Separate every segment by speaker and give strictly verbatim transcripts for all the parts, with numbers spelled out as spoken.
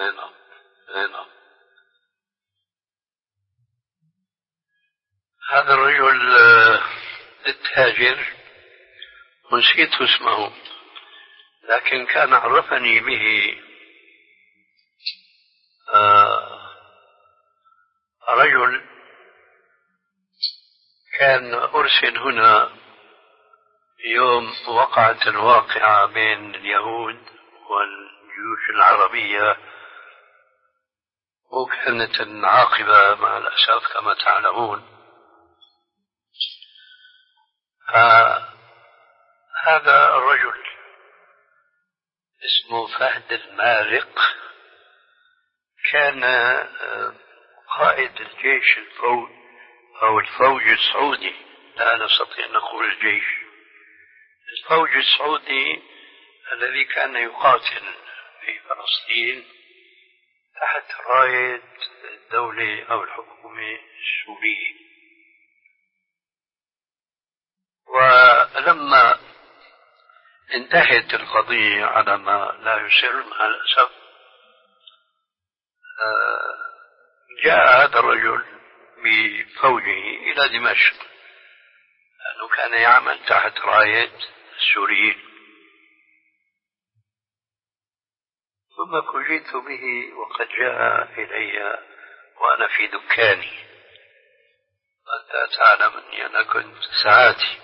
Speaker 1: نعم نعم. هذا الرجل التاجر نسيت اسمه، لكن كان عرفني به رجل كان أرسل هنا يوم وقعت الواقعة بين اليهود والجيوش العربية، وكانت العاقبة مع الأسف كما تعلمون. هذا الرجل اسمه فهد المارق، كان قائد الجيش الفوج أو الفوج السعودي، لا نستطيع أن نقول الجيش، الفوج السعودي الذي كان يقاتل في فلسطين تحت راية الدولة أو الحكومة السورية. ولما انتهت القضية على ما لا يسر مع الأسف، جاء هذا الرجل بفوجه إلى دمشق، لأنه كان يعمل تحت راية السوريين. ثم فوجئت به وقد جاء إلي وأنا في دكاني، أنت تعلم أني أنا كنت ساعاتي،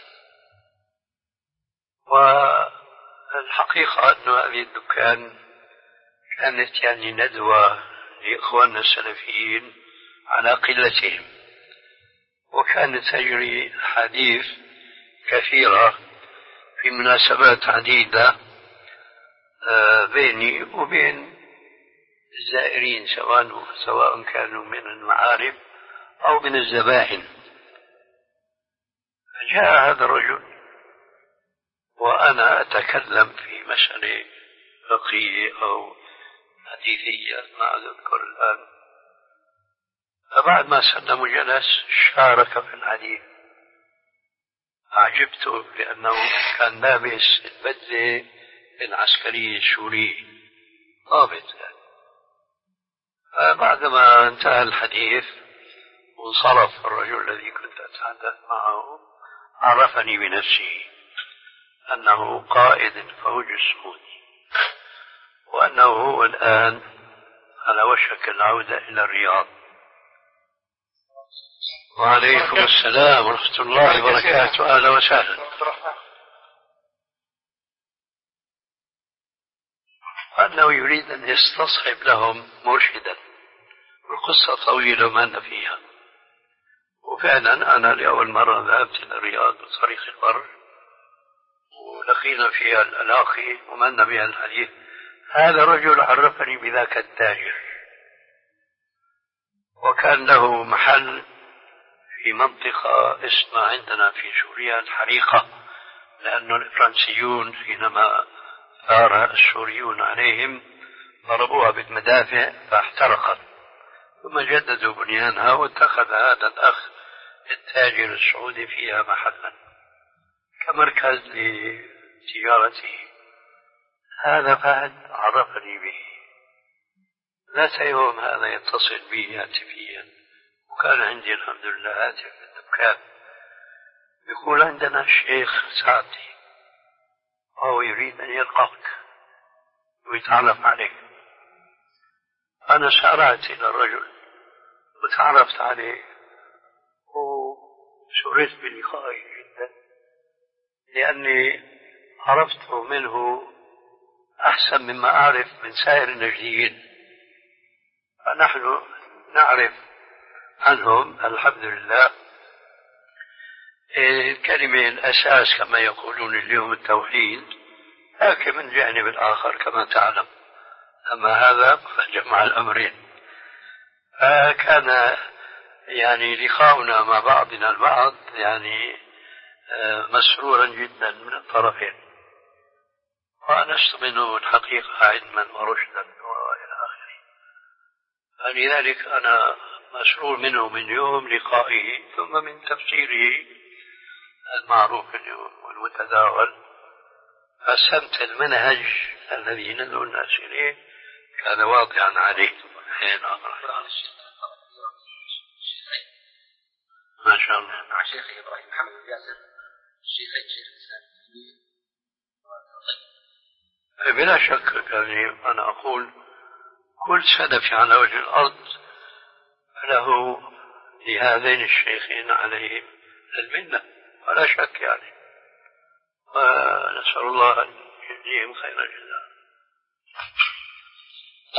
Speaker 1: والحقيقة أن هذه الدكان كانت يعني ندوة لإخواننا السلفيين على قلتهم، وكانت تجري حديث كثيرة في مناسبات عديدة بيني وبين الزائرين، سواء سواء كانوا من المعارف أو من الزبائن. فجاء هذا الرجل وأنا أتكلم في مسألة فقهية أو حديثية ما أذكر الآن، فبعد ما سلم وجلس شارك في الحديث. أعجبته لأنه كان لابس البدلة العسكرية السورية ضابط يعني. فبعدما انتهى الحديث وانصرف الرجل الذي كنت أتحدث معه، عرفني بنفسه أنه قائد الفوج السعودي، وأنه هو الآن على وشك العودة إلى الرياض. وعليكم السلام ورحمة الله وبركاته، أهلا وسهلا. وأنه يريد أن يستصحب لهم مرشدا، والقصة طويلة ما أن فيها. وفعلا أنا لأول مرة ذهبت إلى الرياض بطريق البر، ولقينا فيها الألاقي ومن بها الحديث. هذا الرجل عرفني بذاك التاجر، وكان له محل في منطقة اسمها عندنا في سوريا الحريقة، لأن الفرنسيون حينما ثار السوريون عليهم ضربوها بالمدافع فاحترقت، ثم جددوا بنيانها واتخذ هذا الأخ التاجر السعودي فيها محلا كمركز لتجارته. هذا فهد عرفني به، ذات يوم هذا يتصل بي هاتفيا، وكان عندي الحمد لله هاتف في الدكان، يقول عندنا الشيخ سعدي وهو يريد أن يلقاك ويتعرف عليك. أنا سارعت إلى الرجل وتعرفت عليه وسررت بلقائه جدا، لأني عرفت منه أحسن مما أعرف من سائر النجديين. فنحن نعرف عنهم الحمد لله الكلمة الأساس كما يقولون اليوم التوحيد، لكن من جانب الآخر كما تعلم، أما هذا فجمع الأمرين. فكان يعني لقاؤنا مع بعضنا البعض يعني مسرورا جدا من الطرفين، وأنست منه الحقيقة علما ورشدا وإلى آخره. فلذلك أنا مسرور منه من يوم لقائه، ثم من تفسيره المعروف اليوم والمتداول. فسمت المنهج الذي ندعو الناس إليه كان واضحا عليه. ما شاء الله.
Speaker 2: مع شيخ إبراهيم محمد ياسر شيخين شيخ الإسلام.
Speaker 1: بلا شك يعني أنا أقول كل سلفي على وجه الأرض له لهذين الشيخين عليهم المنة ولا شك يعني، ونسأل الله أن يجزيهم خير الجزاء.